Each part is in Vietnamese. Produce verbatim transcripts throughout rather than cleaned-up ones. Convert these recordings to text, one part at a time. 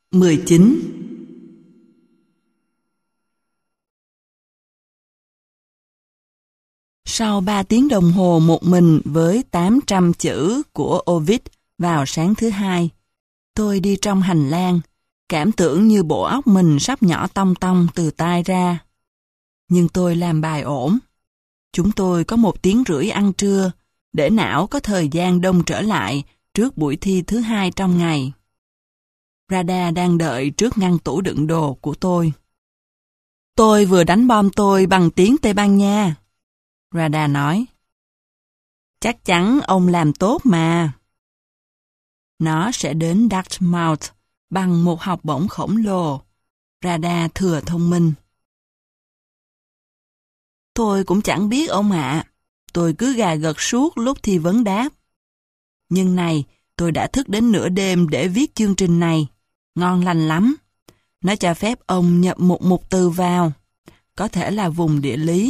mười chín. Sau ba tiếng đồng hồ một mình với tám trăm chữ của Ovid vào sáng thứ hai, tôi đi trong hành lang, cảm tưởng như bộ óc mình sắp nhỏ tong tong từ tai ra. Nhưng tôi làm bài ổn. Chúng tôi có một tiếng rưỡi ăn trưa, để não có thời gian đông trở lại trước buổi thi thứ hai trong ngày. Rada đang đợi trước ngăn tủ đựng đồ của tôi. Tôi vừa đánh bom tôi bằng tiếng Tây Ban Nha. Rada nói. Chắc chắn ông làm tốt mà. Nó sẽ đến Dartmouth bằng một học bổng khổng lồ. Rada thừa thông minh. Tôi cũng chẳng biết ông ạ. Tôi cứ gà gật suốt lúc thi vấn đáp. Nhưng này, tôi đã thức đến nửa đêm để viết chương trình này. Ngon lành lắm. Nó cho phép ông nhập một mục từ vào. Có thể là vùng địa lý.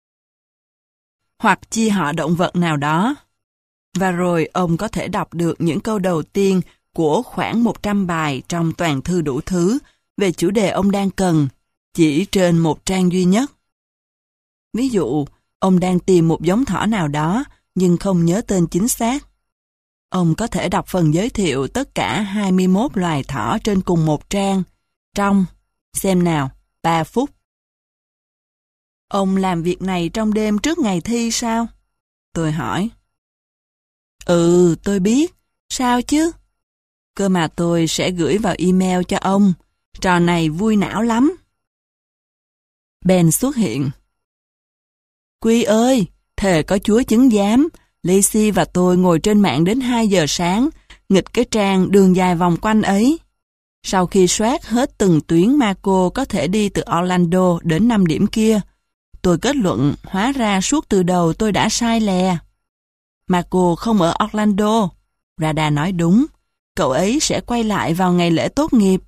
Hoặc chi họ động vật nào đó. Và rồi ông có thể đọc được những câu đầu tiên của khoảng một trăm bài trong toàn thư đủ thứ về chủ đề ông đang cần, chỉ trên một trang duy nhất. Ví dụ, ông đang tìm một giống thỏ nào đó nhưng không nhớ tên chính xác. Ông có thể đọc phần giới thiệu tất cả hai mươi mốt loài thỏ trên cùng một trang, trong, xem nào, ba phút. Ông làm việc này trong đêm trước ngày thi sao? Tôi hỏi. Ừ, tôi biết. Sao chứ? Cơ mà tôi sẽ gửi vào email cho ông. Trò này vui não lắm. Ben xuất hiện. Quy ơi, thề có Chúa chứng giám, Lacey và tôi ngồi trên mạng đến hai giờ sáng, nghịch cái trang đường dài vòng quanh ấy. Sau khi soát hết từng tuyến Marco có thể đi từ Orlando đến năm điểm kia, tôi kết luận hóa ra suốt từ đầu tôi đã sai lè. Marco không ở Orlando. Rada nói đúng, cậu ấy sẽ quay lại vào ngày lễ tốt nghiệp.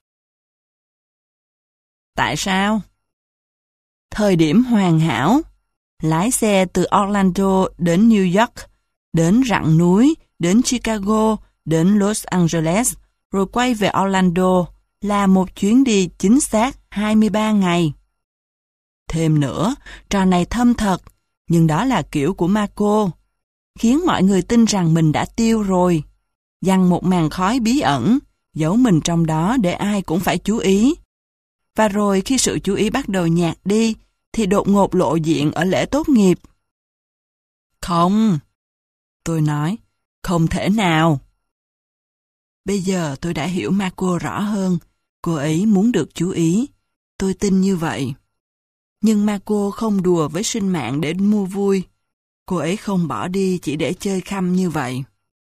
Tại sao? Thời điểm hoàn hảo. Lái xe từ Orlando đến New York, đến rặng núi, đến Chicago, đến Los Angeles, rồi quay về Orlando là một chuyến đi chính xác hai mươi ba ngày. Thêm nữa, trò này thâm thật, nhưng đó là kiểu của Marco, khiến mọi người tin rằng mình đã tiêu rồi, giăng một màn khói bí ẩn, giấu mình trong đó để ai cũng phải chú ý. Và rồi khi sự chú ý bắt đầu nhạt đi, thì đột ngột lộ diện ở lễ tốt nghiệp. Không, tôi nói, không thể nào. Bây giờ tôi đã hiểu Marco rõ hơn, cô ấy muốn được chú ý, tôi tin như vậy. Nhưng Marco không đùa với sinh mạng để mua vui, cô ấy không bỏ đi chỉ để chơi khăm như vậy.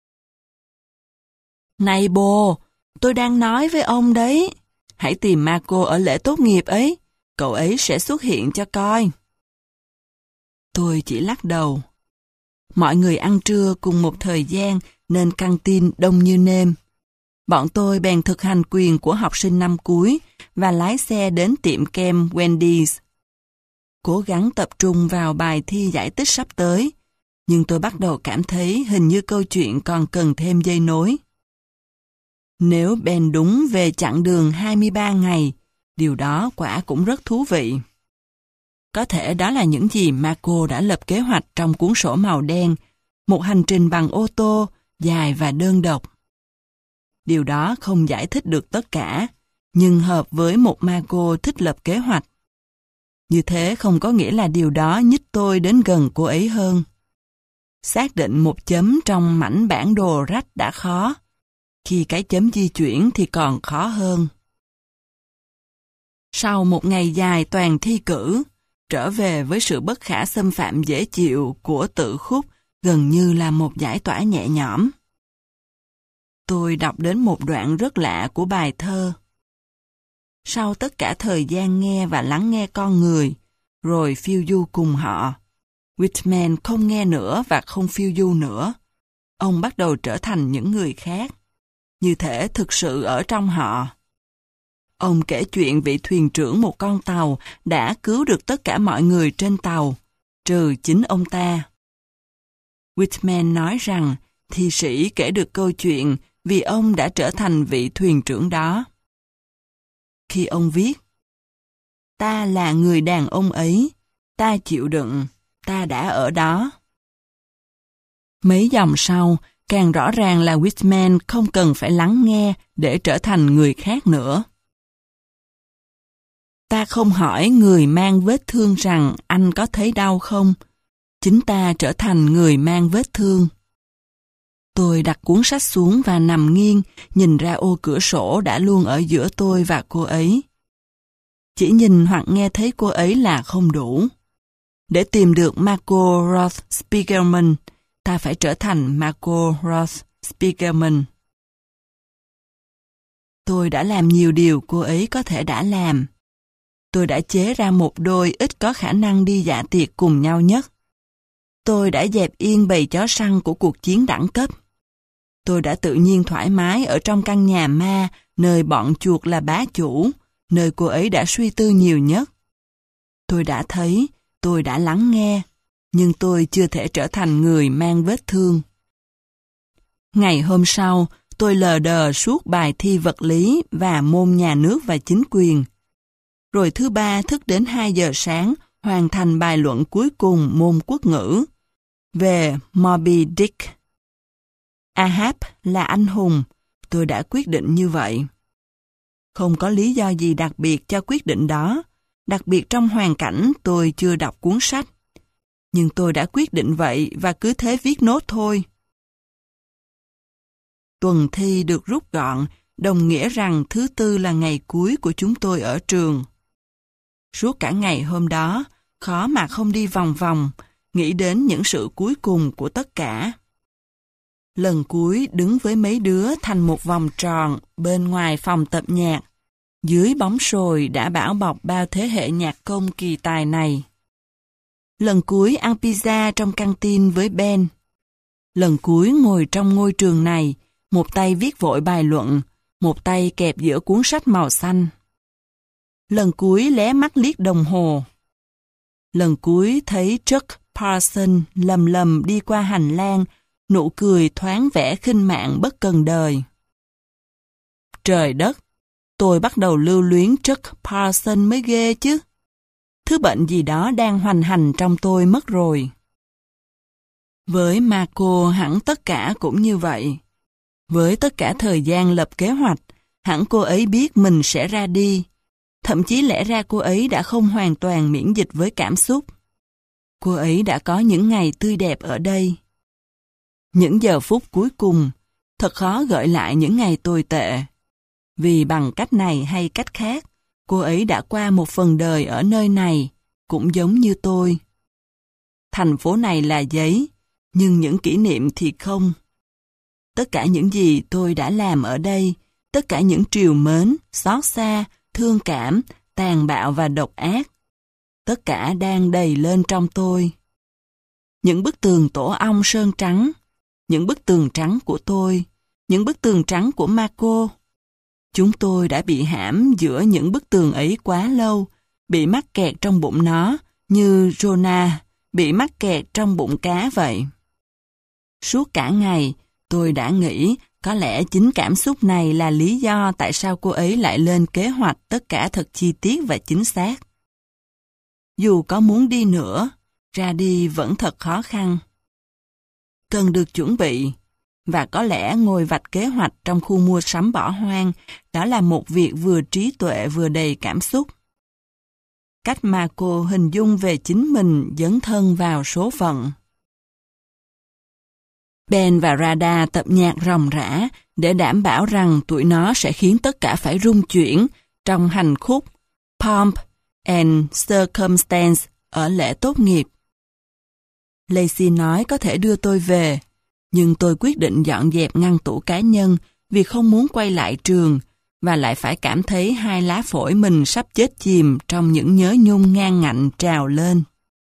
Này bồ, tôi đang nói với ông đấy, hãy tìm Marco ở lễ tốt nghiệp ấy. Cậu ấy sẽ xuất hiện cho coi. Tôi chỉ lắc đầu. Mọi người ăn trưa cùng một thời gian nên căng tin đông như nêm. Bọn tôi bèn thực hành quyền của học sinh năm cuối và lái xe đến tiệm kem Wendy's. Cố gắng tập trung vào bài thi giải tích sắp tới, nhưng tôi bắt đầu cảm thấy hình như câu chuyện còn cần thêm dây nối. Nếu Ben đúng về chặng đường hai mươi ba ngày, điều đó quả cũng rất thú vị. Có thể đó là những gì Marco đã lập kế hoạch trong cuốn sổ màu đen, một hành trình bằng ô tô, dài và đơn độc. Điều đó không giải thích được tất cả, nhưng hợp với một Marco thích lập kế hoạch. Như thế không có nghĩa là điều đó nhích tôi đến gần cô ấy hơn. Xác định một chấm trong mảnh bản đồ rách đã khó, khi cái chấm di chuyển thì còn khó hơn. Sau một ngày dài toàn thi cử, trở về với sự bất khả xâm phạm dễ chịu của tự khúc gần như là một giải tỏa nhẹ nhõm. Tôi đọc đến một đoạn rất lạ của bài thơ. Sau tất cả thời gian nghe và lắng nghe con người, rồi phiêu du cùng họ, Whitman không nghe nữa và không phiêu du nữa. Ông bắt đầu trở thành những người khác, như thể thực sự ở trong họ. Ông kể chuyện vị thuyền trưởng một con tàu đã cứu được tất cả mọi người trên tàu, trừ chính ông ta. Whitman nói rằng thi sĩ kể được câu chuyện vì ông đã trở thành vị thuyền trưởng đó. khi ông viết: Ta là người đàn ông ấy, ta chịu đựng, ta đã ở đó. Mấy dòng sau, càng rõ ràng là Whitman không cần phải lắng nghe để trở thành người khác nữa. Ta không hỏi người mang vết thương rằng anh có thấy đau không. Chính ta trở thành người mang vết thương. Tôi đặt cuốn sách xuống và nằm nghiêng, nhìn ra ô cửa sổ đã luôn ở giữa tôi và cô ấy. Chỉ nhìn hoặc nghe thấy cô ấy là không đủ. Để tìm được Margot Roth Spiegelman, ta phải trở thành Margot Roth Spiegelman. Tôi đã làm nhiều điều cô ấy có thể đã làm. Tôi đã chế ra một đôi ít có khả năng đi dạ tiệc cùng nhau nhất. Tôi đã dẹp yên bầy chó săn của cuộc chiến đẳng cấp. Tôi đã tự nhiên thoải mái ở trong căn nhà ma, nơi bọn chuột là bá chủ, nơi cô ấy đã suy tư nhiều nhất. Tôi đã thấy, tôi đã lắng nghe, nhưng tôi chưa thể trở thành người mang vết thương. Ngày hôm sau, tôi lờ đờ suốt bài thi vật lý và môn nhà nước và chính quyền. Rồi thứ ba thức đến hai giờ sáng, hoàn thành bài luận cuối cùng môn quốc ngữ về Moby Dick. Ahab là anh hùng, tôi đã quyết định như vậy. Không có lý do gì đặc biệt cho quyết định đó, đặc biệt trong hoàn cảnh tôi chưa đọc cuốn sách. Nhưng tôi đã quyết định vậy và cứ thế viết nốt thôi. Tuần thi được rút gọn, đồng nghĩa rằng thứ tư là ngày cuối của chúng tôi ở trường. Suốt cả ngày hôm đó, khó mà không đi vòng vòng, nghĩ đến những sự cuối cùng của tất cả. Lần cuối đứng với mấy đứa thành một vòng tròn bên ngoài phòng tập nhạc, dưới bóng sồi đã bảo bọc bao thế hệ nhạc công kỳ tài này. Lần cuối ăn pizza trong căng tin với Ben. Lần cuối ngồi trong ngôi trường này, một tay viết vội bài luận, một tay kẹp giữa cuốn sách màu xanh. Lần cuối lé mắt liếc đồng hồ. Lần cuối thấy Chuck Parson lầm lầm đi qua hành lang, nụ cười thoáng vẻ khinh mạn bất cần đời. Trời đất, tôi bắt đầu lưu luyến Chuck Parson mới ghê chứ. Thứ bệnh gì đó đang hoành hành trong tôi mất rồi. Với Margot hẳn tất cả cũng như vậy. Với tất cả thời gian lập kế hoạch, hẳn cô ấy biết mình sẽ ra đi. Thậm chí lẽ ra cô ấy đã không hoàn toàn miễn dịch với cảm xúc. Cô ấy đã có những ngày tươi đẹp ở đây. Những giờ phút cuối cùng, thật khó gợi lại những ngày tồi tệ. Vì bằng cách này hay cách khác, cô ấy đã qua một phần đời ở nơi này, cũng giống như tôi. Thành phố này là giấy, nhưng những kỷ niệm thì không. Tất cả những gì tôi đã làm ở đây, tất cả những trìu mến, xót xa, thương cảm, tàn bạo và độc ác, tất cả đang đầy lên trong tôi. Những bức tường tổ ong sơn trắng, những bức tường trắng của tôi, những bức tường trắng của Margot. Chúng tôi đã bị hãm giữa những bức tường ấy quá lâu, bị mắc kẹt trong bụng nó, như Jonah bị mắc kẹt trong bụng cá vậy. Suốt cả ngày, tôi đã nghĩ có lẽ chính cảm xúc này là lý do tại sao cô ấy lại lên kế hoạch tất cả thật chi tiết và chính xác. Dù có muốn đi nữa, ra đi vẫn thật khó khăn. Cần được chuẩn bị, và có lẽ ngồi vạch kế hoạch trong khu mua sắm bỏ hoang, đó là một việc vừa trí tuệ vừa đầy cảm xúc. Cách mà cô hình dung về chính mình dấn thân vào số phận. Ben và Rada tập nhạc ròng rã để đảm bảo rằng tụi nó sẽ khiến tất cả phải rung chuyển trong hành khúc Pomp and Circumstance ở lễ tốt nghiệp. Lacey nói có thể đưa tôi về, nhưng tôi quyết định dọn dẹp ngăn tủ cá nhân vì không muốn quay lại trường và lại phải cảm thấy hai lá phổi mình sắp chết chìm trong những nhớ nhung ngang ngạnh trào lên.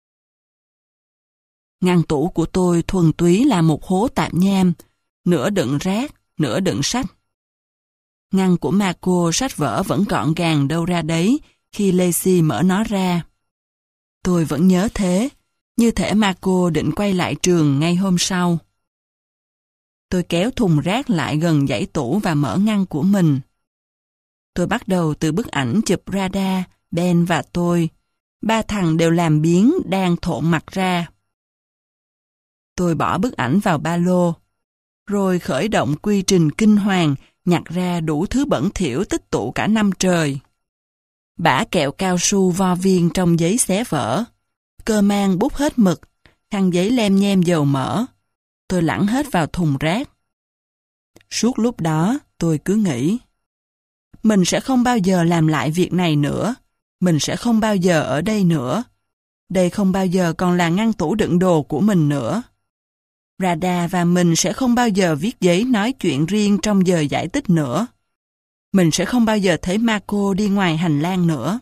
Ngăn tủ của tôi thuần túy là một hố tạp nham, nửa đựng rác, nửa đựng sách. Ngăn của Margot sách vở vẫn gọn gàng đâu ra đấy khi Lacey mở nó ra. Tôi vẫn nhớ thế, như thể Margot định quay lại trường ngay hôm sau. Tôi kéo thùng rác lại gần dãy tủ và mở ngăn của mình. Tôi bắt đầu từ bức ảnh chụp radar, Ben và tôi. Ba thằng đều làm biếng đang thộn mặt ra. Tôi bỏ bức ảnh vào ba lô, rồi khởi động quy trình kinh hoàng, nhặt ra đủ thứ bẩn thỉu tích tụ cả năm trời. Bã kẹo cao su vo viên trong giấy xé vỡ, cơ mang bút hết mực, khăn giấy lem nhem dầu mỡ. Tôi lẳng hết vào thùng rác. Suốt lúc đó, tôi cứ nghĩ, mình sẽ không bao giờ làm lại việc này nữa. Mình sẽ không bao giờ ở đây nữa. Đây không bao giờ còn là ngăn tủ đựng đồ của mình nữa. Radar và mình sẽ không bao giờ viết giấy nói chuyện riêng trong giờ giải tích nữa. Mình sẽ không bao giờ thấy Marco đi ngoài hành lang nữa.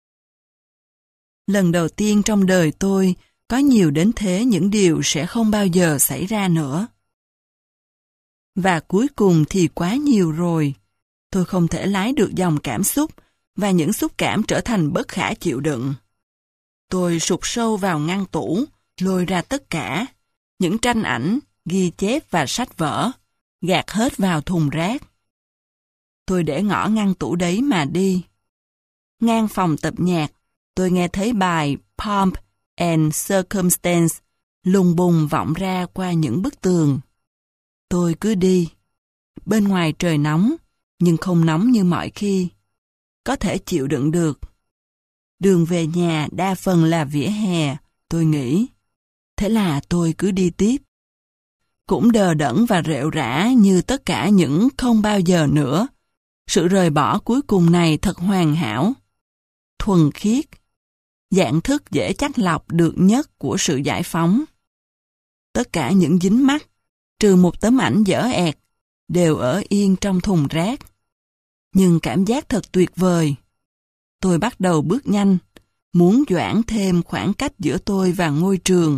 Lần đầu tiên trong đời tôi, có nhiều đến thế những điều sẽ không bao giờ xảy ra nữa. Và cuối cùng thì quá nhiều rồi. Tôi không thể lái được dòng cảm xúc, và những xúc cảm trở thành bất khả chịu đựng. Tôi sụt sâu vào ngăn tủ, lôi ra tất cả, những tranh ảnh, ghi chép và sách vở, gạt hết vào thùng rác. Tôi để ngõ ngăn tủ đấy mà đi. Ngang phòng tập nhạc, tôi nghe thấy bài Pomp and Circumstance lùng bùng vọng ra qua những bức tường. Tôi cứ đi. Bên ngoài trời nóng, nhưng không nóng như mọi khi. Có thể chịu đựng được. Đường về nhà đa phần là vỉa hè, tôi nghĩ. Thế là tôi cứ đi tiếp. Cũng đờ đẫn và rệu rã như tất cả những không bao giờ nữa. Sự rời bỏ cuối cùng này thật hoàn hảo, thuần khiết, dạng thức dễ chắt lọc được nhất của sự giải phóng. Tất cả những dính mắc, trừ một tấm ảnh dở ẹt, đều ở yên trong thùng rác. Nhưng cảm giác thật tuyệt vời. Tôi bắt đầu bước nhanh, muốn giãn thêm khoảng cách giữa tôi và ngôi trường.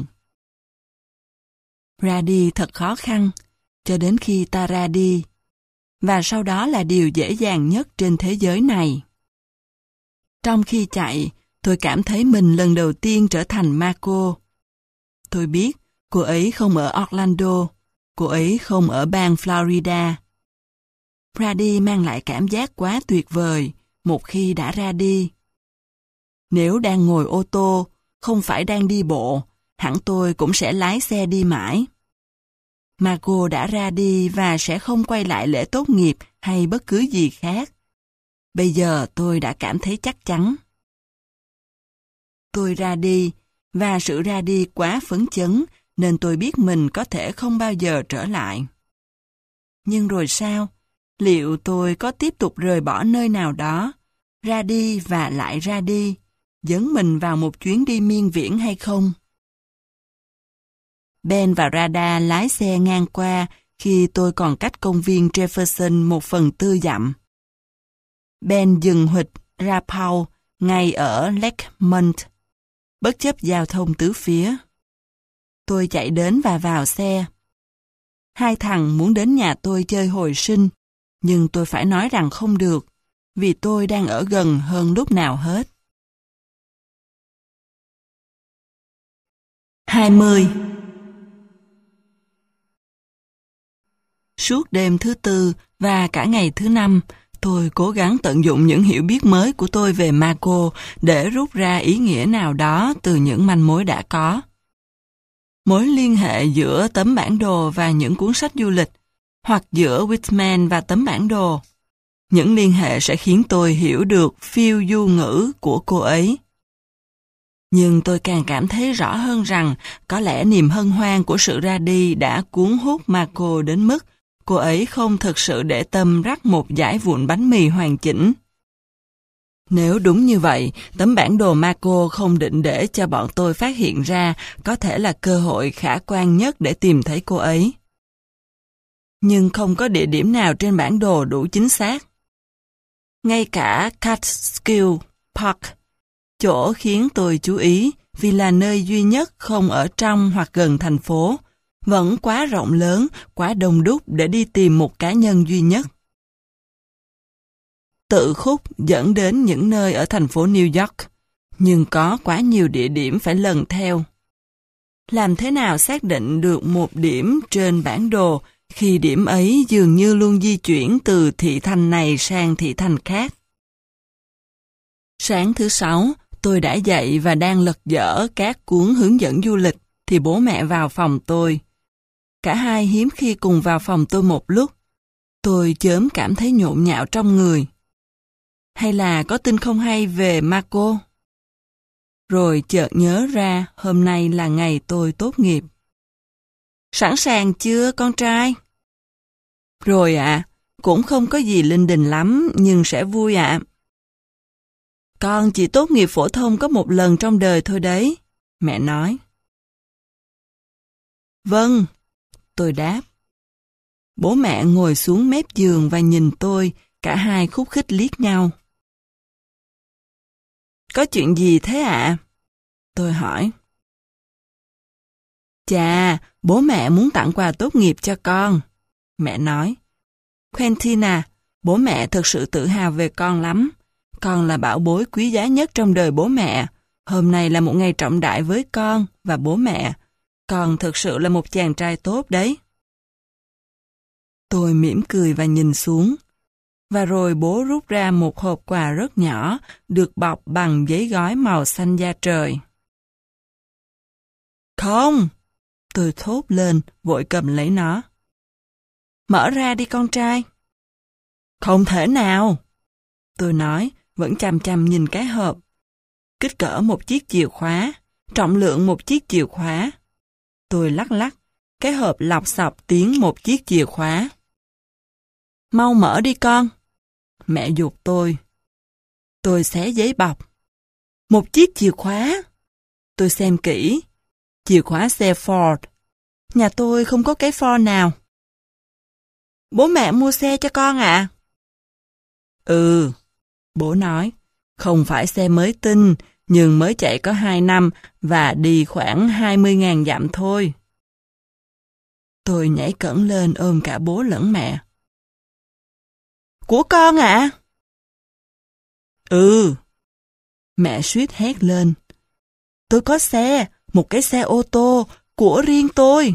Ra đi thật khó khăn, cho đến khi ta ra đi. Và sau đó là điều dễ dàng nhất trên thế giới này. Trong khi chạy, tôi cảm thấy mình lần đầu tiên trở thành Marco. Tôi biết cô ấy không ở Orlando, cô ấy không ở bang Florida. Ra đi mang lại cảm giác quá tuyệt vời một khi đã ra đi. Nếu đang ngồi ô tô, không phải đang đi bộ, hẳn tôi cũng sẽ lái xe đi mãi. Marco đã ra đi và sẽ không quay lại lễ tốt nghiệp hay bất cứ gì khác. Bây giờ tôi đã cảm thấy chắc chắn. Tôi ra đi, và sự ra đi quá phấn chấn nên tôi biết mình có thể không bao giờ trở lại. Nhưng rồi sao? Liệu tôi có tiếp tục rời bỏ nơi nào đó, ra đi và lại ra đi, dấn mình vào một chuyến đi miên viễn hay không? Ben và Radar lái xe ngang qua khi tôi còn cách công viên Jefferson một phần tư dặm. Ben dừng huỵch ra Paul ngay ở Lakemont, bất chấp giao thông tứ phía. Tôi chạy đến và vào xe. Hai thằng muốn đến nhà tôi chơi hồi sinh, nhưng tôi phải nói rằng không được, vì tôi đang ở gần hơn lúc nào hết. hai mươi. Suốt đêm thứ tư và cả ngày thứ năm, tôi cố gắng tận dụng những hiểu biết mới của tôi về Marco để rút ra ý nghĩa nào đó từ những manh mối đã có. Mối liên hệ giữa tấm bản đồ và những cuốn sách du lịch, hoặc giữa Whitman và tấm bản đồ. Những liên hệ sẽ khiến tôi hiểu được phiêu du ngữ của cô ấy. Nhưng tôi càng cảm thấy rõ hơn rằng có lẽ niềm hân hoan của sự ra đi đã cuốn hút Marco đến mức cô ấy không thực sự để tâm rắc một dải vụn bánh mì hoàn chỉnh. Nếu đúng như vậy, tấm bản đồ Marco không định để cho bọn tôi phát hiện ra có thể là cơ hội khả quan nhất để tìm thấy cô ấy. Nhưng không có địa điểm nào trên bản đồ đủ chính xác. Ngay cả Catskill Park, chỗ khiến tôi chú ý vì là nơi duy nhất không ở trong hoặc gần thành phố, vẫn quá rộng lớn, quá đông đúc để đi tìm một cá nhân duy nhất. Tự khúc dẫn đến những nơi ở thành phố New York, nhưng có quá nhiều địa điểm phải lần theo. Làm thế nào xác định được một điểm trên bản đồ khi điểm ấy dường như luôn di chuyển từ thị thành này sang thị thành khác? Sáng thứ sáu, tôi đã dậy và đang lật dở các cuốn hướng dẫn du lịch, thì bố mẹ vào phòng tôi. Cả hai hiếm khi cùng vào phòng tôi một lúc. Tôi chớm cảm thấy nhộn nhạo trong người. Hay là có tin không hay về Marco? Rồi chợt nhớ ra hôm nay là ngày tôi tốt nghiệp. Sẵn sàng chưa con trai? Rồi ạ, à, cũng không có gì linh đình lắm nhưng sẽ vui ạ. À. Con chỉ tốt nghiệp phổ thông có một lần trong đời thôi đấy, mẹ nói. Vâng, tôi đáp. Bố mẹ ngồi xuống mép giường và nhìn tôi, cả hai khúc khích liếc nhau. Có chuyện gì thế ạ? À? Tôi hỏi. Chà, bố mẹ muốn tặng quà tốt nghiệp cho con, mẹ nói. Quentin à, bố mẹ thực sự tự hào về con lắm. Con là bảo bối quý giá nhất trong đời bố mẹ. Hôm nay là một ngày trọng đại với con và bố mẹ. Con thực sự là một chàng trai tốt đấy. Tôi mỉm cười và nhìn xuống. Và rồi bố rút ra một hộp quà rất nhỏ, được bọc bằng giấy gói màu xanh da trời. Không! Tôi thốt lên, vội cầm lấy nó. Mở ra đi con trai. Không thể nào! Tôi nói, vẫn chằm chằm nhìn cái hộp. Kích cỡ một chiếc chìa khóa, trọng lượng một chiếc chìa khóa. Tôi lắc lắc, cái hộp lọc xọc tiếng một chiếc chìa khóa. Mau mở đi con. Mẹ giục tôi. Tôi xé giấy bọc. Một chiếc chìa khóa. Tôi xem kỹ. Chìa khóa xe Ford. Nhà tôi không có cái Ford nào. Bố mẹ mua xe cho con ạ? À? Ừ, bố nói. Không phải xe mới tinh, nhưng mới chạy có hai năm và đi khoảng hai mươi nghìn dặm thôi. Tôi nhảy cẫng lên ôm cả bố lẫn mẹ. Của con ạ? À? Ừ. Mẹ suýt hét lên. Tôi có xe, một cái xe ô tô, của riêng tôi.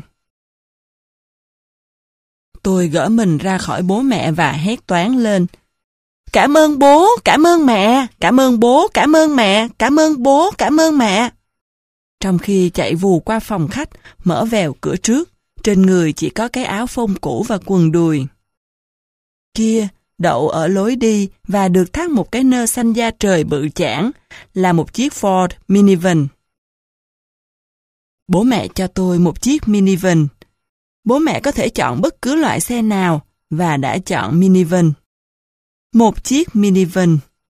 Tôi gỡ mình ra khỏi bố mẹ và hét toáng lên. Cảm ơn bố, cảm ơn mẹ, cảm ơn bố, cảm ơn mẹ, cảm ơn bố, cảm ơn mẹ. Trong khi chạy vù qua phòng khách, mở vèo cửa trước, trên người chỉ có cái áo phông cũ và quần đùi. Kia, đậu ở lối đi và được thắt một cái nơ xanh da trời bự chảng, là một chiếc Ford minivan. Bố mẹ cho tôi một chiếc minivan. Bố mẹ có thể chọn bất cứ loại xe nào và đã chọn minivan. Một chiếc minivan.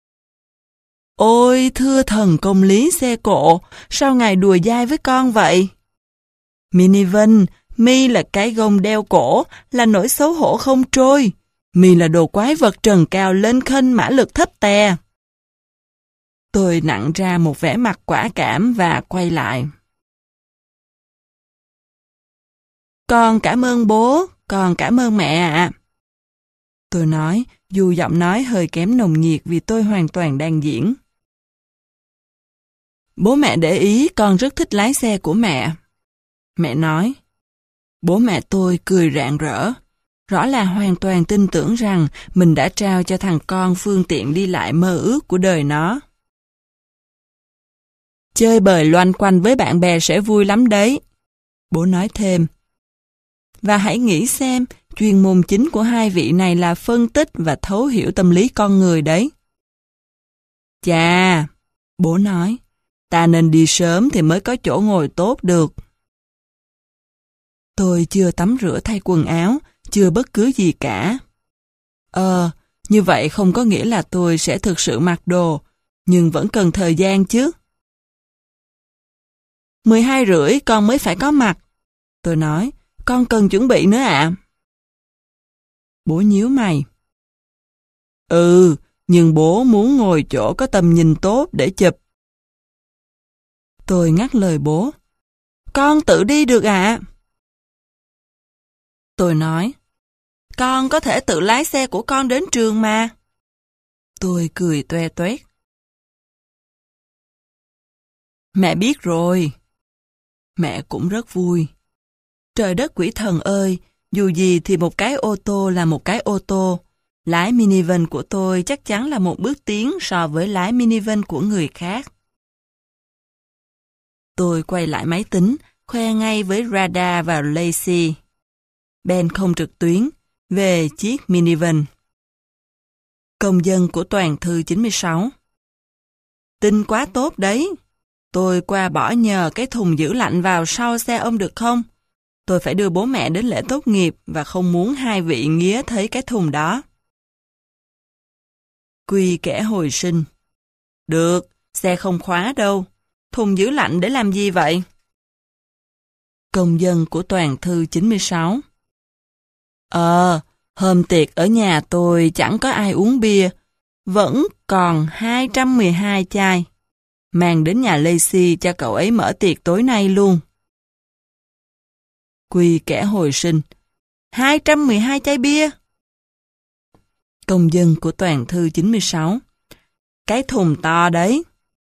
Ôi thưa thần công lý xe cộ, sao ngài đùa dai với con vậy? Minivan, mi là cái gông đeo cổ, là nỗi xấu hổ không trôi. Mi là đồ quái vật trần cao lên khênh mã lực thấp tè. Tôi nặn ra một vẻ mặt quả cảm và quay lại. Con cảm ơn bố, con cảm ơn mẹ ạ. Tôi nói, dù giọng nói hơi kém nồng nhiệt vì tôi hoàn toàn đang diễn. Bố mẹ để ý con rất thích lái xe của mẹ. Mẹ nói. Bố mẹ tôi cười rạng rỡ. Rõ là hoàn toàn tin tưởng rằng mình đã trao cho thằng con phương tiện đi lại mơ ước của đời nó. Chơi bời loanh quanh với bạn bè sẽ vui lắm đấy. Bố nói thêm. Và hãy nghĩ xem, chuyên môn chính của hai vị này là phân tích và thấu hiểu tâm lý con người đấy. Chà, bố nói, ta nên đi sớm thì mới có chỗ ngồi tốt được. Tôi chưa tắm rửa thay quần áo, chưa bất cứ gì cả. Ờ, như vậy không có nghĩa là tôi sẽ thực sự mặc đồ, nhưng vẫn cần thời gian chứ. mười hai rưỡi con mới phải có mặt. Tôi nói, con cần chuẩn bị nữa ạ. À? Bố nhíu mày. Ừ, nhưng bố muốn ngồi chỗ có tầm nhìn tốt để chụp. Tôi ngắt lời bố. Con tự đi được ạ. À? Tôi nói. Con có thể tự lái xe của con đến trường mà. Tôi cười toe toét. Mẹ biết rồi. Mẹ cũng rất vui. Trời đất quỷ thần ơi, dù gì thì một cái ô tô là một cái ô tô. Lái minivan của tôi chắc chắn là một bước tiến so với lái minivan của người khác. Tôi quay lại máy tính, khoe ngay với Rada và Lacey. Ben không trực tuyến, về chiếc minivan. Công dân của toàn thư chín mươi sáu. Tin quá tốt đấy. Tôi qua bỏ nhờ cái thùng giữ lạnh vào sau xe ông được không? Tôi phải đưa bố mẹ đến lễ tốt nghiệp và không muốn hai vị nghía thấy cái thùng đó. Quy kẻ hồi sinh. Được, xe không khóa đâu. Thùng giữ lạnh để làm gì vậy? Công dân của toàn thư chín mươi sáu. Ờ, hôm tiệc ở nhà tôi chẳng có ai uống bia. Vẫn còn hai trăm mười hai chai. Mang đến nhà Lacey cho cậu ấy mở tiệc tối nay luôn. Quy kẻ hồi sinh. hai trăm mười hai chai bia. Công dân của toàn thư chín mươi sáu. Cái thùng to đấy.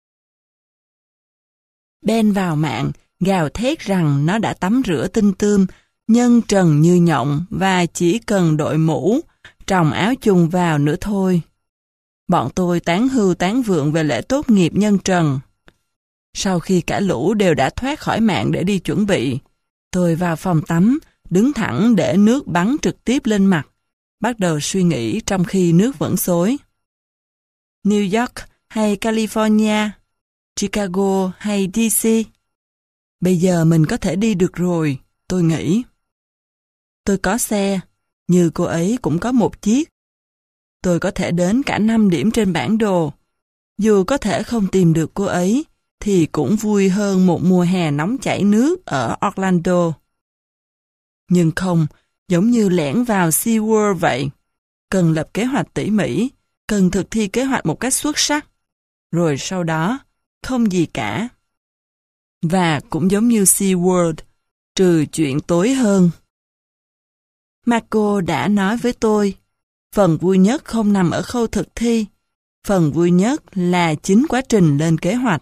Ben vào mạng, gào thét rằng nó đã tắm rửa tinh tươm, nhân trần như nhộng và chỉ cần đội mũ, tròng áo chùng vào nữa thôi. Bọn tôi tán hưu tán vượng về lễ tốt nghiệp nhân trần. Sau khi cả lũ đều đã thoát khỏi mạng để đi chuẩn bị, tôi vào phòng tắm, đứng thẳng để nước bắn trực tiếp lên mặt, bắt đầu suy nghĩ trong khi nước vẫn xối. New York hay California, Chicago hay đê xê? Bây giờ mình có thể đi được rồi, tôi nghĩ. Tôi có xe, như cô ấy cũng có một chiếc. Tôi có thể đến cả năm điểm trên bản đồ. Dù có thể không tìm được cô ấy, thì cũng vui hơn một mùa hè nóng chảy nước ở Orlando. Nhưng không, giống như lẻn vào SeaWorld vậy. Cần lập kế hoạch tỉ mỉ, cần thực thi kế hoạch một cách xuất sắc. Rồi sau đó, không gì cả. Và cũng giống như SeaWorld, trừ chuyện tối hơn. Marco đã nói với tôi, phần vui nhất không nằm ở khâu thực thi, phần vui nhất là chính quá trình lên kế hoạch.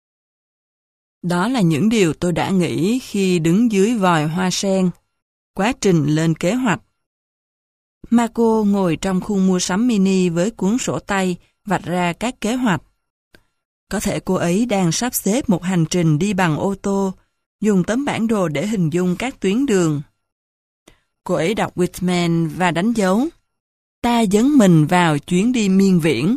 Đó là những điều tôi đã nghĩ khi đứng dưới vòi hoa sen, quá trình lên kế hoạch. Marco ngồi trong khu mua sắm mini với cuốn sổ tay, vạch ra các kế hoạch. Có thể cô ấy đang sắp xếp một hành trình đi bằng ô tô, dùng tấm bản đồ để hình dung các tuyến đường. Cô ấy đọc Whitman và đánh dấu. Ta dấn mình vào chuyến đi miên viễn.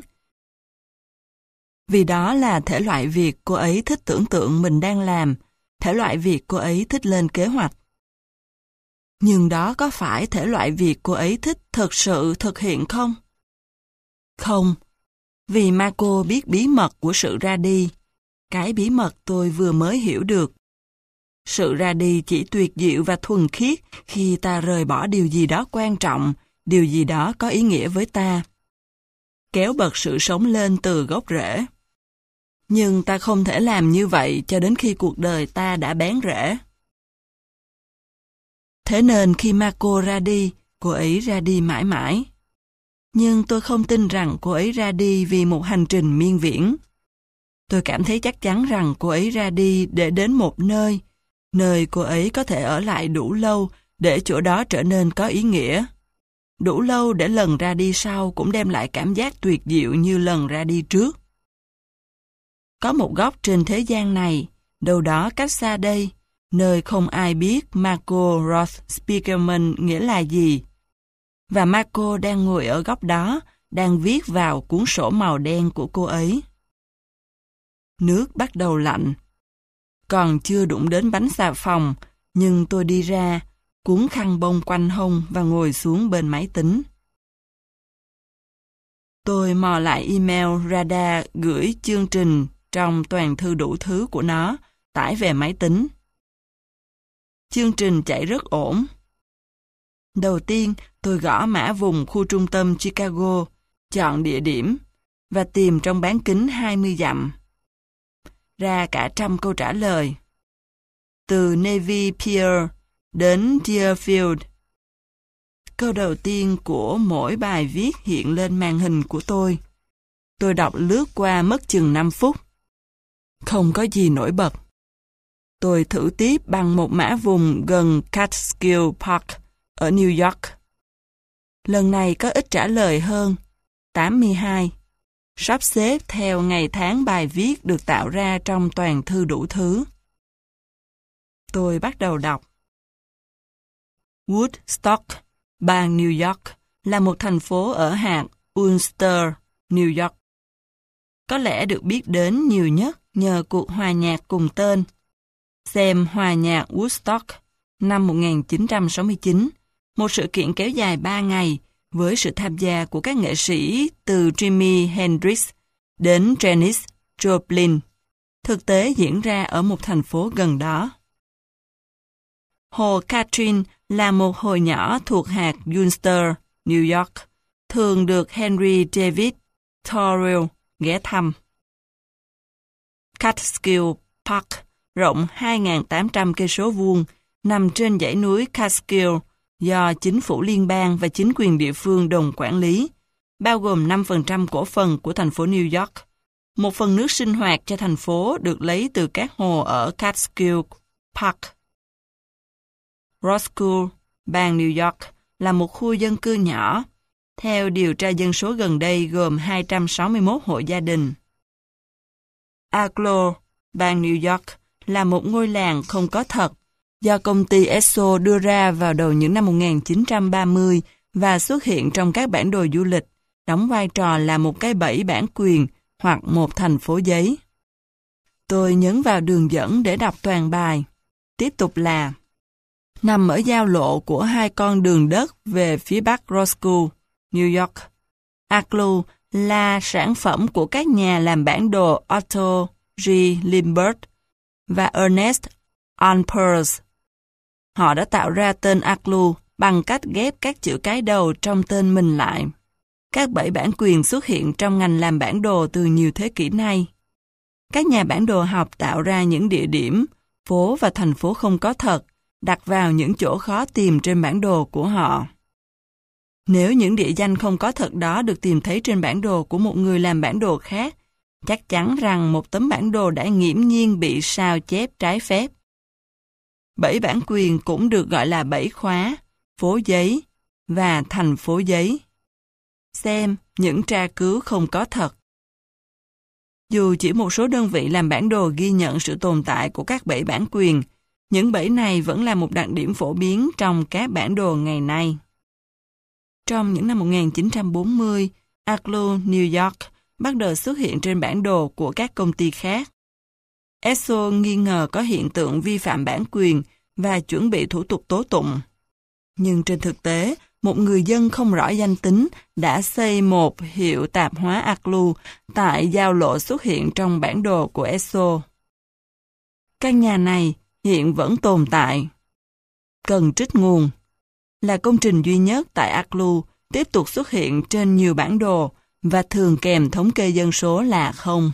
Vì đó là thể loại việc cô ấy thích tưởng tượng mình đang làm, thể loại việc cô ấy thích lên kế hoạch. Nhưng đó có phải thể loại việc cô ấy thích thực sự thực hiện không? Không, vì Marco biết bí mật của sự ra đi, cái bí mật tôi vừa mới hiểu được. Sự ra đi chỉ tuyệt diệu và thuần khiết khi ta rời bỏ điều gì đó quan trọng, điều gì đó có ý nghĩa với ta. Kéo bật sự sống lên từ gốc rễ. Nhưng ta không thể làm như vậy cho đến khi cuộc đời ta đã bén rễ. Thế nên khi Marco ra đi, cô ấy ra đi mãi mãi. Nhưng tôi không tin rằng cô ấy ra đi vì một hành trình miên viễn. Tôi cảm thấy chắc chắn rằng cô ấy ra đi để đến một nơi, nơi cô ấy có thể ở lại đủ lâu để chỗ đó trở nên có ý nghĩa. Đủ lâu để lần ra đi sau cũng đem lại cảm giác tuyệt diệu như lần ra đi trước. Có một góc trên thế gian này, đâu đó cách xa đây, nơi không ai biết Marco Roth Spiegelman nghĩa là gì. Và Marco đang ngồi ở góc đó, đang viết vào cuốn sổ màu đen của cô ấy. Nước bắt đầu lạnh. Còn chưa đụng đến bánh xà phòng, nhưng tôi đi ra, cuốn khăn bông quanh hông và ngồi xuống bên máy tính. Tôi mò lại email Rada gửi chương trình trong toàn thư đủ thứ của nó, tải về máy tính. Chương trình chạy rất ổn. Đầu tiên, tôi gõ mã vùng khu trung tâm Chicago, chọn địa điểm, và tìm trong bán kính hai mươi dặm. Ra cả trăm câu trả lời. Từ Navy Pier đến Deerfield. Câu đầu tiên của mỗi bài viết hiện lên màn hình của tôi. Tôi đọc lướt qua mất chừng năm phút. Không có gì nổi bật. Tôi thử tiếp bằng một mã vùng gần Catskill Park ở New York. Lần này có ít trả lời hơn, tám mươi hai. Sắp xếp theo ngày tháng bài viết được tạo ra trong toàn thư đủ thứ. Tôi bắt đầu đọc. Woodstock, bang New York, là một thành phố ở hạt Ulster, New York. Có lẽ được biết đến nhiều nhất nhờ cuộc hòa nhạc cùng tên. Xem hòa nhạc Woodstock năm một nghìn chín trăm sáu mươi chín, một sự kiện kéo dài ba ngày với sự tham gia của các nghệ sĩ từ Jimi Hendrix đến Janis Joplin, thực tế diễn ra ở một thành phố gần đó. Hồ Catherine là một hồ nhỏ thuộc hạt Ulster, New York, thường được Henry David Thoreau ghé thăm. Catskill Park, rộng hai nghìn tám trăm cây số vuông, nằm trên dãy núi Catskill do chính phủ liên bang và chính quyền địa phương đồng quản lý, bao gồm năm phần trăm cổ phần của thành phố New York. Một phần nước sinh hoạt cho thành phố được lấy từ các hồ ở Catskill Park. Roscoe, bang New York, là một khu dân cư nhỏ. Theo điều tra dân số gần đây gồm hai trăm sáu mươi mốt hộ gia đình. Agloe, bang New York, là một ngôi làng không có thật, do công ty Esso đưa ra vào đầu những năm một nghìn chín trăm ba mươi và xuất hiện trong các bản đồ du lịch, đóng vai trò là một cái bẫy bản quyền hoặc một thành phố giấy. Tôi nhấn vào đường dẫn để đọc toàn bài. Tiếp tục là nằm ở giao lộ của hai con đường đất về phía bắc Roscoe, New York. Agloe là sản phẩm của các nhà làm bản đồ Otto G. Lindbergh và Ernest Alpers. Họ đã tạo ra tên Agloe bằng cách ghép các chữ cái đầu trong tên mình lại. Các bẫy bản quyền xuất hiện trong ngành làm bản đồ từ nhiều thế kỷ nay. Các nhà bản đồ học tạo ra những địa điểm, phố và thành phố không có thật, đặt vào những chỗ khó tìm trên bản đồ của họ. Nếu những địa danh không có thật đó được tìm thấy trên bản đồ của một người làm bản đồ khác, chắc chắn rằng một tấm bản đồ đã nghiễm nhiên bị sao chép trái phép. Bẫy bản quyền cũng được gọi là bẫy khóa, phố giấy và thành phố giấy. Xem những tra cứu không có thật. Dù chỉ một số đơn vị làm bản đồ ghi nhận sự tồn tại của các bẫy bản quyền, những bẫy này vẫn là một đặc điểm phổ biến trong các bản đồ ngày nay. Trong những năm một nghìn chín trăm bốn mươi, Agloe, New York bắt đầu xuất hiện trên bản đồ của các công ty khác. Esso nghi ngờ có hiện tượng vi phạm bản quyền và chuẩn bị thủ tục tố tụng. Nhưng trên thực tế, một người dân không rõ danh tính đã xây một hiệu tạp hóa Agloe tại giao lộ xuất hiện trong bản đồ của Esso. Căn nhà này hiện vẫn tồn tại. Cần trích nguồn là công trình duy nhất tại Agloe tiếp tục xuất hiện trên nhiều bản đồ và thường kèm thống kê dân số là không.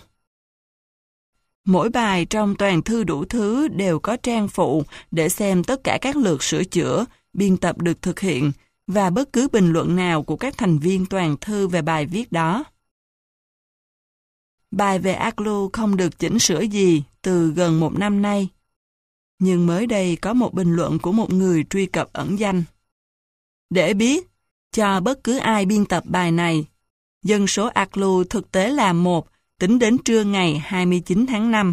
Mỗi bài trong toàn thư đủ thứ đều có trang phụ để xem tất cả các lượt sửa chữa, biên tập được thực hiện và bất cứ bình luận nào của các thành viên toàn thư về bài viết đó. Bài về Agloe không được chỉnh sửa gì từ gần một năm nay. Nhưng mới đây có một bình luận của một người truy cập ẩn danh. Để biết, cho bất cứ ai biên tập bài này, dân số Agloe thực tế là một tính đến trưa ngày hai mươi chín tháng năm.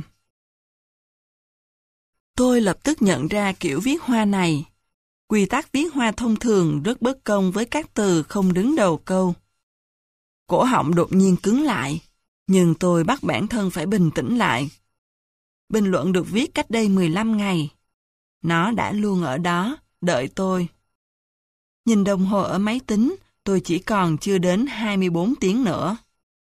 Tôi lập tức nhận ra kiểu viết hoa này. Quy tắc viết hoa thông thường rất bất công với các từ không đứng đầu câu. Cổ họng đột nhiên cứng lại, nhưng tôi bắt bản thân phải bình tĩnh lại. Bình luận được viết cách đây mười lăm ngày. Nó đã luôn ở đó, đợi tôi. Nhìn đồng hồ ở máy tính, tôi chỉ còn chưa đến hai mươi bốn tiếng nữa.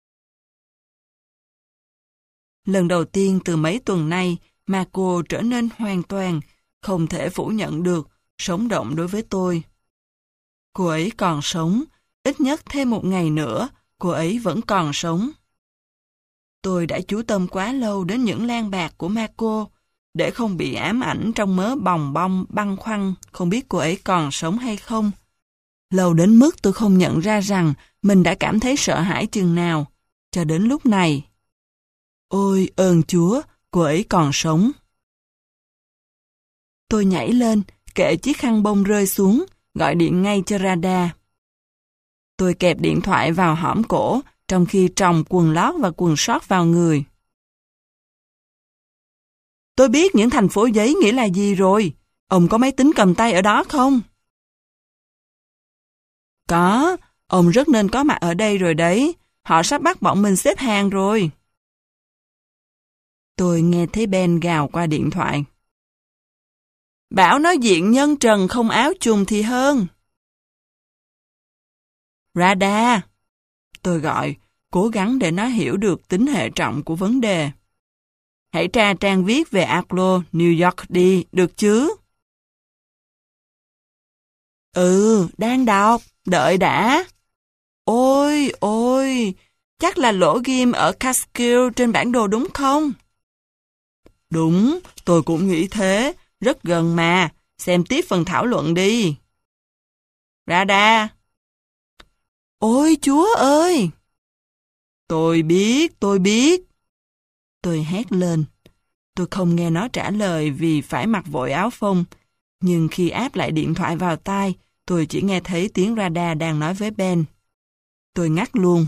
Lần đầu tiên từ mấy tuần nay mà cô trở nên hoàn toàn, không thể phủ nhận được, sống động đối với tôi. Cô ấy còn sống, ít nhất thêm một ngày nữa, cô ấy vẫn còn sống. Tôi đã chú tâm quá lâu đến những lang bạc của Marco, để không bị ám ảnh trong mớ bòng bong băn khoăn không biết cô ấy còn sống hay không. Lâu đến mức tôi không nhận ra rằng mình đã cảm thấy sợ hãi chừng nào, cho đến lúc này. Ôi ơn Chúa, cô ấy còn sống. Tôi nhảy lên, kệ chiếc khăn bông rơi xuống, gọi điện ngay cho radar. Tôi kẹp điện thoại vào hõm cổ, trong khi tròng quần lót và quần sót vào người. Tôi biết những thành phố giấy nghĩa là gì rồi. Ông có máy tính cầm tay ở đó không? Có, ông rất nên có mặt ở đây rồi đấy. Họ sắp bắt bọn mình xếp hàng rồi. Tôi nghe thấy Ben gào qua điện thoại. Bảo nói diện nhân trần không áo chùng thì hơn. Radar, tôi gọi, cố gắng để nó hiểu được tính hệ trọng của vấn đề. Hãy tra trang viết về Aklo, New York đi, được chứ? Ừ, đang đọc, đợi đã. Ôi, ôi, chắc là lỗ ghim ở Catskill trên bản đồ đúng không? Đúng, tôi cũng nghĩ thế, rất gần mà, xem tiếp phần thảo luận đi. Radar. Ôi chúa ơi! Tôi biết, tôi biết. Tôi hét lên. Tôi không nghe nó trả lời vì phải mặc vội áo phông. Nhưng khi áp lại điện thoại vào tai, tôi chỉ nghe thấy tiếng radar đang nói với Ben. Tôi ngắt luôn.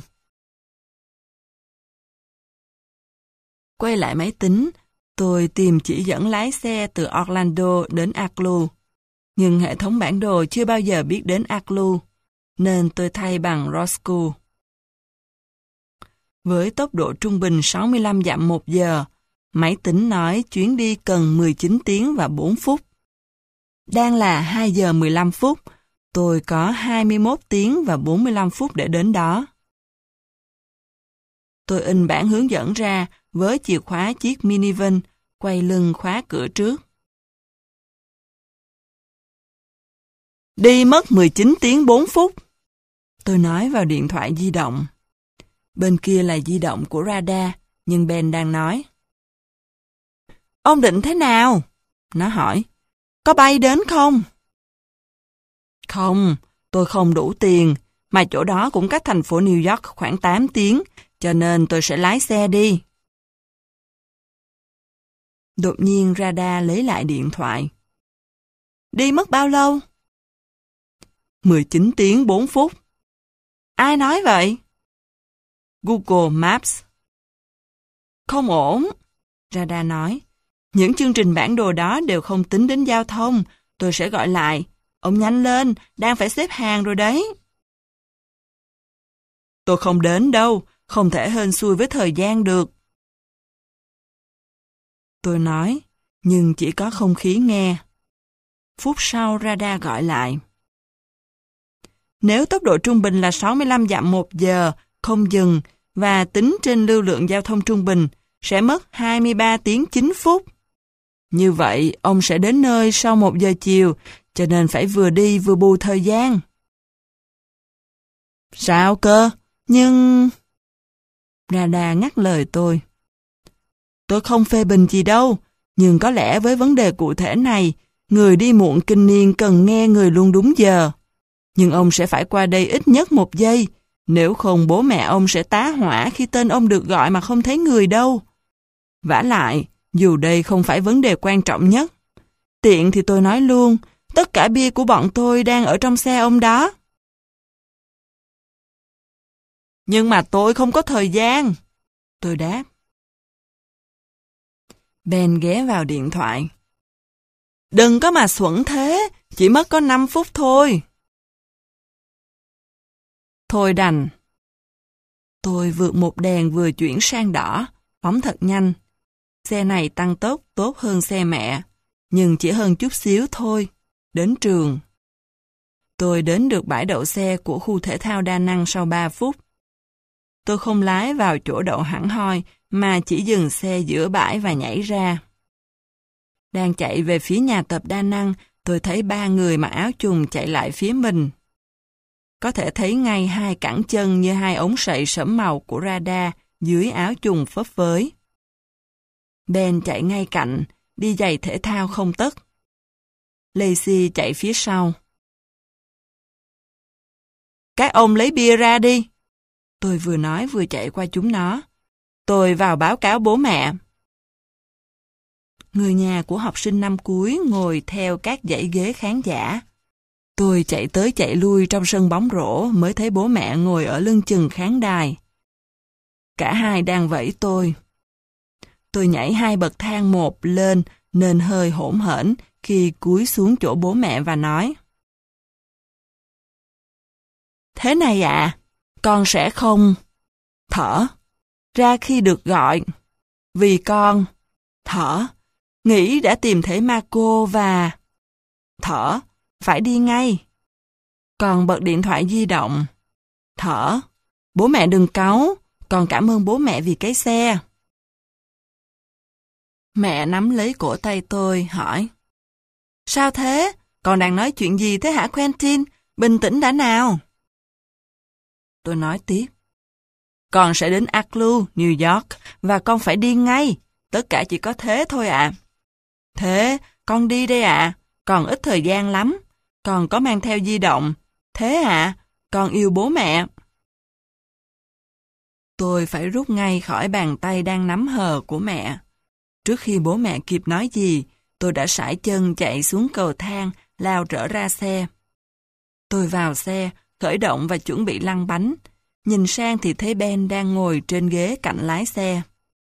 Quay lại máy tính, tôi tìm chỉ dẫn lái xe từ Orlando đến Aklu. Nhưng hệ thống bản đồ chưa bao giờ biết đến Aklu, nên tôi thay bằng Roscoe. Với tốc độ trung bình sáu mươi lăm dặm một giờ, máy tính nói chuyến đi cần mười chín tiếng và bốn phút. Đang là hai giờ mười lăm phút, tôi có hai mươi mốt tiếng và bốn mươi lăm phút để đến đó. Tôi in bản hướng dẫn ra với chìa khóa chiếc minivan, quay lưng khóa cửa trước. Đi mất mười chín tiếng bốn phút. Tôi nói vào điện thoại di động. Bên kia là di động của radar, nhưng Ben đang nói. Ông định thế nào? Nó hỏi. Có bay đến không? Không, tôi không đủ tiền, mà chỗ đó cũng cách thành phố New York khoảng tám tiếng, cho nên tôi sẽ lái xe đi. Đột nhiên radar lấy lại điện thoại. Đi mất bao lâu? mười chín tiếng bốn phút. Ai nói vậy? Google Maps. Không ổn, radar nói. Những chương trình bản đồ đó đều không tính đến giao thông. Tôi sẽ gọi lại. Ông nhanh lên, đang phải xếp hàng rồi đấy. Tôi không đến đâu, không thể hên xui với thời gian được. Tôi nói, nhưng chỉ có không khí nghe. Phút sau radar gọi lại. Nếu tốc độ trung bình là sáu mươi lăm dặm một giờ, không dừng, và tính trên lưu lượng giao thông trung bình, sẽ mất hai mươi ba tiếng chín phút. Như vậy, ông sẽ đến nơi sau một giờ chiều, cho nên phải vừa đi vừa bù thời gian. Sao cơ? Nhưng... Radar ngắt lời tôi. Tôi không phê bình gì đâu, nhưng có lẽ với vấn đề cụ thể này, người đi muộn kinh niên cần nghe người luôn đúng giờ. Nhưng ông sẽ phải qua đây ít nhất một giây, nếu không bố mẹ ông sẽ tá hỏa khi tên ông được gọi mà không thấy người đâu. Vả lại, dù đây không phải vấn đề quan trọng nhất, tiện thì tôi nói luôn, tất cả bia của bọn tôi đang ở trong xe ông đó. Nhưng mà tôi không có thời gian. Tôi đáp. Ben ghé vào điện thoại. Đừng có mà xuẩn thế, chỉ mất có năm phút thôi. Thôi đành. Tôi vượt một đèn vừa chuyển sang đỏ, phóng thật nhanh. Xe này tăng tốc tốt hơn xe mẹ, nhưng chỉ hơn chút xíu thôi. Đến trường. Tôi đến được bãi đậu xe của khu thể thao đa năng sau ba phút. Tôi không lái vào chỗ đậu hẳn hoi, mà chỉ dừng xe giữa bãi và nhảy ra. Đang chạy về phía nhà tập đa năng, tôi thấy ba người mặc áo chùng chạy lại phía mình. Có thể thấy ngay hai cẳng chân như hai ống sậy sẫm màu của radar dưới áo chùng phấp phới. Ben chạy ngay cạnh, đi giày thể thao không tấc. Lacey chạy phía sau. Các ông lấy bia ra đi. Tôi vừa nói vừa chạy qua chúng nó. Tôi vào báo cáo bố mẹ. Người nhà của học sinh năm cuối ngồi theo các dãy ghế khán giả. Tôi chạy tới chạy lui trong sân bóng rổ mới thấy bố mẹ ngồi ở lưng chừng khán đài. Cả hai đang vẫy tôi. Tôi nhảy hai bậc thang một lên nên hơi hỗn hển khi cúi xuống chỗ bố mẹ và nói: Thế này ạ, con sẽ không thở ra khi được gọi, vì con thở nghĩ đã tìm thấy Marco và thở phải đi ngay. Còn bật điện thoại di động, thở bố mẹ đừng cáu, con cảm ơn bố mẹ vì cái xe. Mẹ nắm lấy cổ tay tôi, hỏi: Sao thế? Con đang nói chuyện gì thế hả Quentin? Bình tĩnh đã nào. Tôi nói tiếp: Con sẽ đến Arclu, New York, và con phải đi ngay. Tất cả chỉ có thế thôi ạ. À. Thế, con đi đây ạ. À. Còn ít thời gian lắm. Con có mang theo di động. Thế ạ, à, con yêu bố mẹ. Tôi phải rút ngay khỏi bàn tay đang nắm hờ của mẹ. Trước khi bố mẹ kịp nói gì, tôi đã sải chân chạy xuống cầu thang, lao trở ra xe. Tôi vào xe, khởi động và chuẩn bị lăn bánh. Nhìn sang thì thấy Ben đang ngồi trên ghế cạnh lái xe.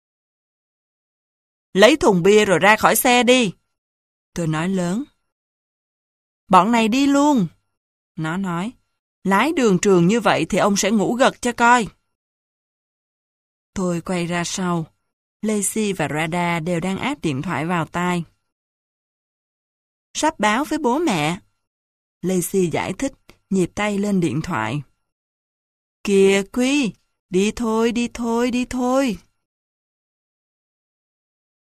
Lấy thùng bia rồi ra khỏi xe đi. Tôi nói lớn. Bọn này đi luôn. Nó nói. Lái đường trường như vậy thì ông sẽ ngủ gật cho coi. Tôi quay ra sau. Lacey và Rada đều đang áp điện thoại vào tai. Sắp báo với bố mẹ. Lacey giải thích, nhịp tay lên điện thoại. Kìa Quy, đi thôi, đi thôi, đi thôi.